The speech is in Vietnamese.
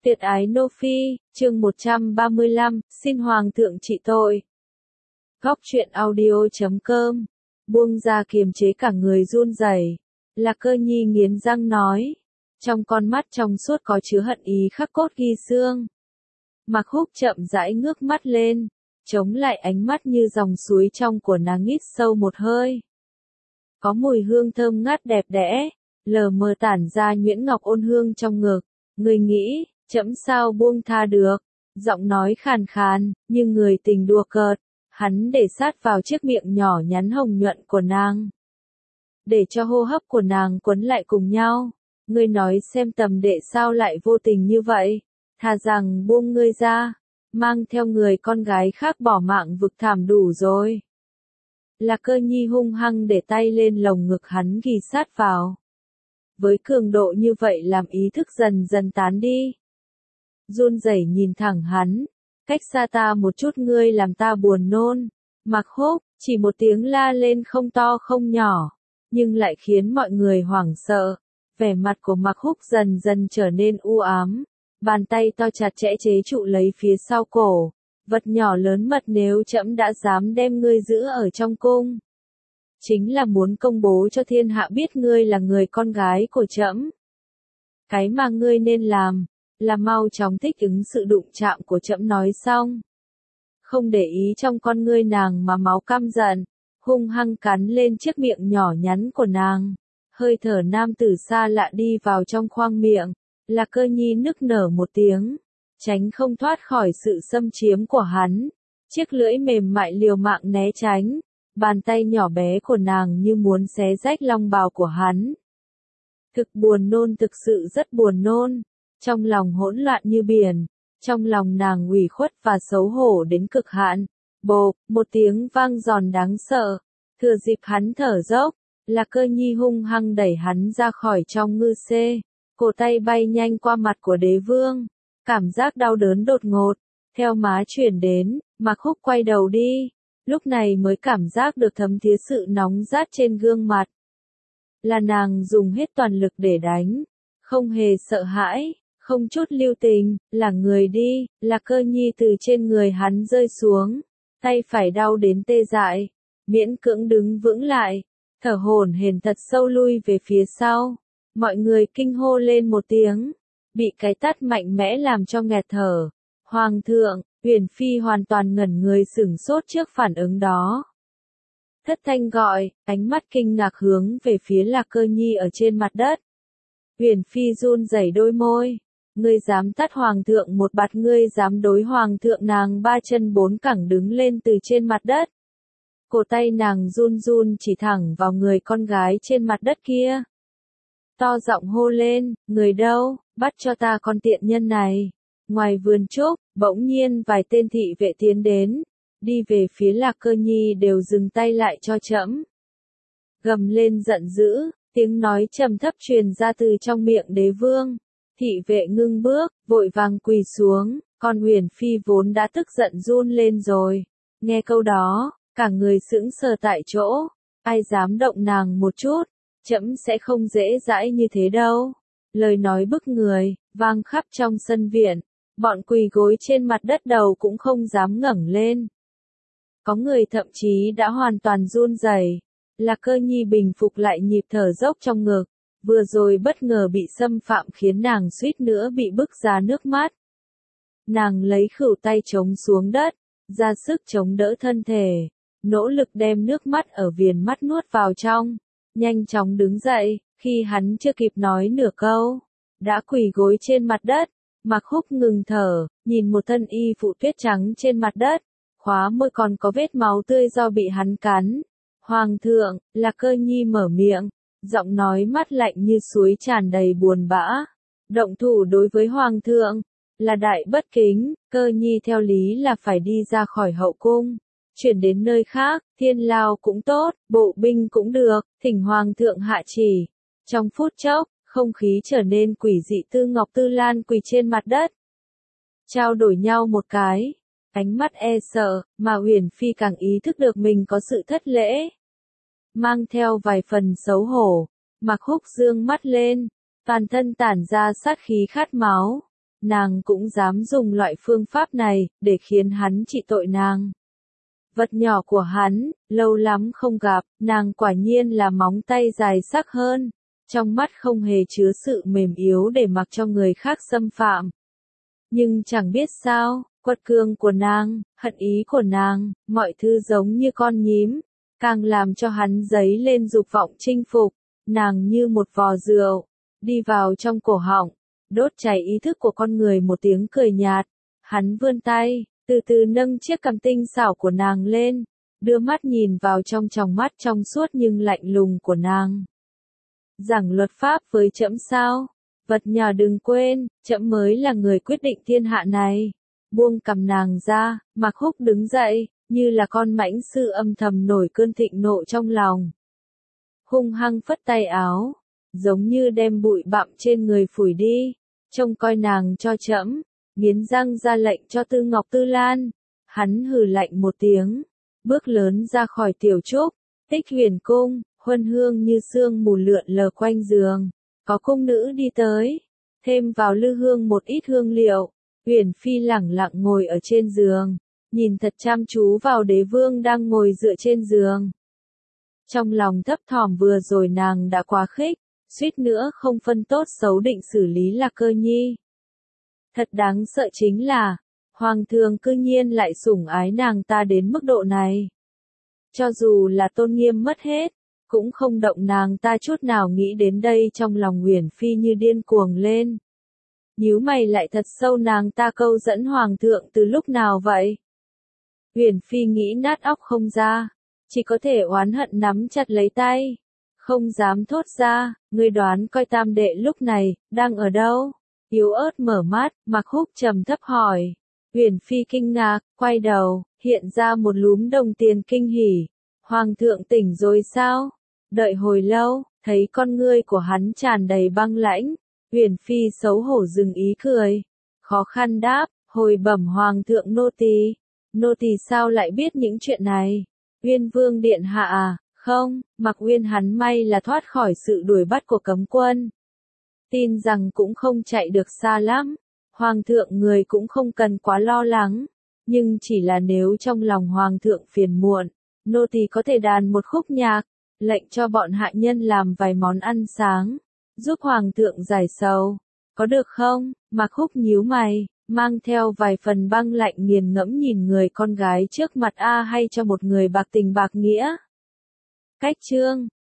Tuyệt ái Nô Phi, chương 135, xin Hoàng thượng trị tội. Góc truyện audio.com. Buông ra kiềm chế cả người run rẩy. Lạc Cơ Nhi nghiến răng nói. Trong con mắt trong suốt có chứa hận ý khắc cốt ghi xương. Mạc Húc chậm rãi ngước mắt lên, chống lại ánh mắt như dòng suối trong của nàng hít sâu một hơi. Có mùi hương thơm ngát đẹp đẽ, lờ mờ tản ra nhuyễn ngọc ôn hương trong ngực. Người nghĩ, trẫm sao buông tha được, giọng nói khàn khàn, như người tình đùa cợt, hắn để sát vào chiếc miệng nhỏ nhắn hồng nhuận của nàng. Để cho hô hấp của nàng quấn lại cùng nhau, ngươi nói xem tầm đệ sao lại vô tình như vậy, thà rằng buông ngươi ra, mang theo người con gái khác bỏ mạng vực thảm đủ rồi. Lạc Cơ Nhi hung hăng để tay lên lồng ngực hắn ghì sát vào. Với cường độ như vậy làm ý thức dần dần tán đi. Run rẩy nhìn thẳng hắn, cách xa ta một chút ngươi làm ta buồn nôn. Mạc Húc, chỉ một tiếng la lên không to không nhỏ, nhưng lại khiến mọi người hoảng sợ. Vẻ mặt của Mạc Húc dần dần trở nên u ám, bàn tay to chặt chẽ chế trụ lấy phía sau cổ. Vật nhỏ lớn mật nếu trẫm đã dám đem ngươi giữ ở trong cung, chính là muốn công bố cho thiên hạ biết ngươi là người con gái của trẫm. Cái mà ngươi nên làm, là mau chóng thích ứng sự đụng chạm của trẫm nói xong. Không để ý trong con ngươi nàng mà máu căm giận, hung hăng cắn lên chiếc miệng nhỏ nhắn của nàng. Hơi thở nam tử xa lạ đi vào trong khoang miệng, Lạc Cơ Nhi nức nở một tiếng, tránh không thoát khỏi sự xâm chiếm của hắn. Chiếc lưỡi mềm mại liều mạng né tránh. Bàn tay nhỏ bé của nàng như muốn xé rách long bào của hắn. Thực buồn nôn, thực sự rất buồn nôn. Trong lòng hỗn loạn như biển. Trong lòng nàng ủy khuất và xấu hổ đến cực hạn. Bộp, một tiếng vang giòn đáng sợ. Thừa dịp hắn thở dốc, Lạc Cơ Nhi hung hăng đẩy hắn ra khỏi trong ngư xê. Cổ tay bay nhanh qua mặt của đế vương. Cảm giác đau đớn đột ngột, theo má chuyển đến, Mạc Húc quay đầu đi. Lúc này mới cảm giác được thấm thía sự nóng rát trên gương mặt. Là nàng dùng hết toàn lực để đánh, không hề sợ hãi, không chút lưu tình, là người đi. Lạc Cơ Nhi từ trên người hắn rơi xuống, tay phải đau đến tê dại, miễn cưỡng đứng vững lại, thở hổn hển thật sâu lui về phía sau. Mọi người kinh hô lên một tiếng, bị cái tát mạnh mẽ làm cho nghẹt thở. Hoàng thượng, Huyền Phi hoàn toàn ngẩn người sửng sốt trước phản ứng đó. Thất thanh gọi, ánh mắt kinh ngạc hướng về phía Lạc Cơ Nhi ở trên mặt đất. Huyền Phi run rẩy đôi môi. Ngươi dám tát Hoàng thượng một bạt, ngươi dám đối Hoàng thượng. Nàng ba chân bốn cẳng đứng lên từ trên mặt đất. Cổ tay nàng run run chỉ thẳng vào người con gái trên mặt đất kia. To giọng hô lên, người đâu, bắt cho ta con tiện nhân này. Ngoài vườn trúc, bỗng nhiên vài tên thị vệ tiến đến, đi về phía Lạc Cơ Nhi đều dừng tay lại cho trẫm. Gầm lên giận dữ, tiếng nói trầm thấp truyền ra từ trong miệng đế vương. Thị vệ ngưng bước, vội vàng quỳ xuống, con Huyền Phi vốn đã tức giận run lên rồi. Nghe câu đó, cả người sững sờ tại chỗ, ai dám động nàng một chút, trẫm sẽ không dễ dãi như thế đâu. Lời nói bức người, vang khắp trong sân viện. Bọn quỳ gối trên mặt đất đầu cũng không dám ngẩng lên. Có người thậm chí đã hoàn toàn run rẩy. Lạc Cơ Nhi bình phục lại nhịp thở dốc trong ngực. Vừa rồi bất ngờ bị xâm phạm khiến nàng suýt nữa bị bức ra nước mắt. Nàng lấy khuỷu tay chống xuống đất, ra sức chống đỡ thân thể, nỗ lực đem nước mắt ở viền mắt nuốt vào trong. Nhanh chóng đứng dậy, khi hắn chưa kịp nói nửa câu, đã quỳ gối trên mặt đất. Mạc Húc ngừng thở, nhìn một thân y phụ tuyết trắng trên mặt đất, khóa môi còn có vết máu tươi do bị hắn cắn. Hoàng thượng, Lạc Cơ Nhi mở miệng, giọng nói mát lạnh như suối tràn đầy buồn bã. Động thủ đối với Hoàng thượng, là đại bất kính. Cơ Nhi theo lý là phải đi ra khỏi hậu cung, chuyển đến nơi khác, thiên lao cũng tốt, bộ binh cũng được, thỉnh Hoàng thượng hạ chỉ. Trong phút chốc, không khí trở nên quỷ dị. Tư Ngọc Tư Lan quỳ trên mặt đất, trao đổi nhau một cái, ánh mắt e sợ, mà Huyền Phi càng ý thức được mình có sự thất lễ. Mang theo vài phần xấu hổ, Mạc Húc dương mắt lên, toàn thân tản ra sát khí khát máu. nàng cũng dám dùng loại phương pháp này, để khiến hắn trị tội nàng. Vật nhỏ của hắn, lâu lắm không gặp, nàng quả nhiên là móng tay dài sắc hơn, trong mắt không hề chứa sự mềm yếu để mặc cho người khác xâm phạm. Nhưng chẳng biết sao, quật cường của nàng, hận ý của nàng, mọi thứ giống như con nhím, càng làm cho hắn dấy lên dục vọng chinh phục, nàng như một vò rượu, đi vào trong cổ họng, đốt cháy ý thức của con người. Một tiếng cười nhạt, hắn vươn tay, từ từ nâng chiếc cằm tinh xảo của nàng lên, đưa mắt nhìn vào trong tròng mắt trong suốt nhưng lạnh lùng của nàng. Giảng luật pháp với trẫm sao? Vật nhỏ đừng quên, trẫm mới là người quyết định thiên hạ này. Buông cằm nàng ra, Mạc Húc đứng dậy, như là con mãnh sư âm thầm nổi cơn thịnh nộ trong lòng. Hung hăng phất tay áo, giống như đem bụi bặm trên người phủi đi, trông coi nàng cho trẫm, nghiến răng ra lệnh cho Tư Ngọc Tư Lan. Hắn hừ lạnh một tiếng, bước lớn ra khỏi tiểu trúc, Tích Huyền cung, huân hương như sương mù lượn lờ quanh giường, có cung nữ đi tới, thêm vào lư hương một ít hương liệu. Huyền Phi lẳng lặng ngồi ở trên giường, nhìn thật chăm chú vào đế vương đang ngồi dựa trên giường. Trong lòng thấp thỏm, vừa rồi nàng đã quá khích, suýt nữa không phân tốt xấu định xử lý Lạc Cơ Nhi. Thật đáng sợ chính là, hoàng thượng cư nhiên lại sủng ái nàng ta đến mức độ này. Cho dù là tôn nghiêm mất hết, cũng không động nàng ta chút nào. Nghĩ đến đây trong lòng Huyền Phi như điên cuồng lên. Nhíu mày lại thật sâu, nàng ta câu dẫn hoàng thượng từ lúc nào vậy? Huyền Phi nghĩ nát óc không ra, chỉ có thể oán hận nắm chặt lấy tay, không dám thốt ra. Ngươi đoán coi tam đệ lúc này đang ở đâu? Yếu ớt mở mắt, Mạc Húc trầm thấp hỏi. Huyền Phi kinh ngạc, quay đầu, hiện ra một lúm đồng tiền kinh hỉ. Hoàng thượng tỉnh rồi sao? Đợi hồi lâu, thấy con ngươi của hắn tràn đầy băng lãnh. Huyền Phi xấu hổ dừng ý cười, khó khăn đáp, hồi bẩm hoàng thượng nô tỳ sao lại biết những chuyện này? Uyên Vương điện hạ à? Không, Mạc Uyên hắn may là thoát khỏi sự đuổi bắt của cấm quân. Tin rằng cũng không chạy được xa lắm, hoàng thượng người cũng không cần quá lo lắng, nhưng chỉ là nếu trong lòng hoàng thượng phiền muộn, nô tỳ có thể đàn một khúc nhạc, lệnh cho bọn hạ nhân làm vài món ăn sáng, giúp hoàng thượng giải sầu, có được không? Mạc Húc nhíu mày, mang theo vài phần băng lạnh nghiền ngẫm nhìn người con gái trước mặt. Hay cho một người bạc tình bạc nghĩa. Cách chương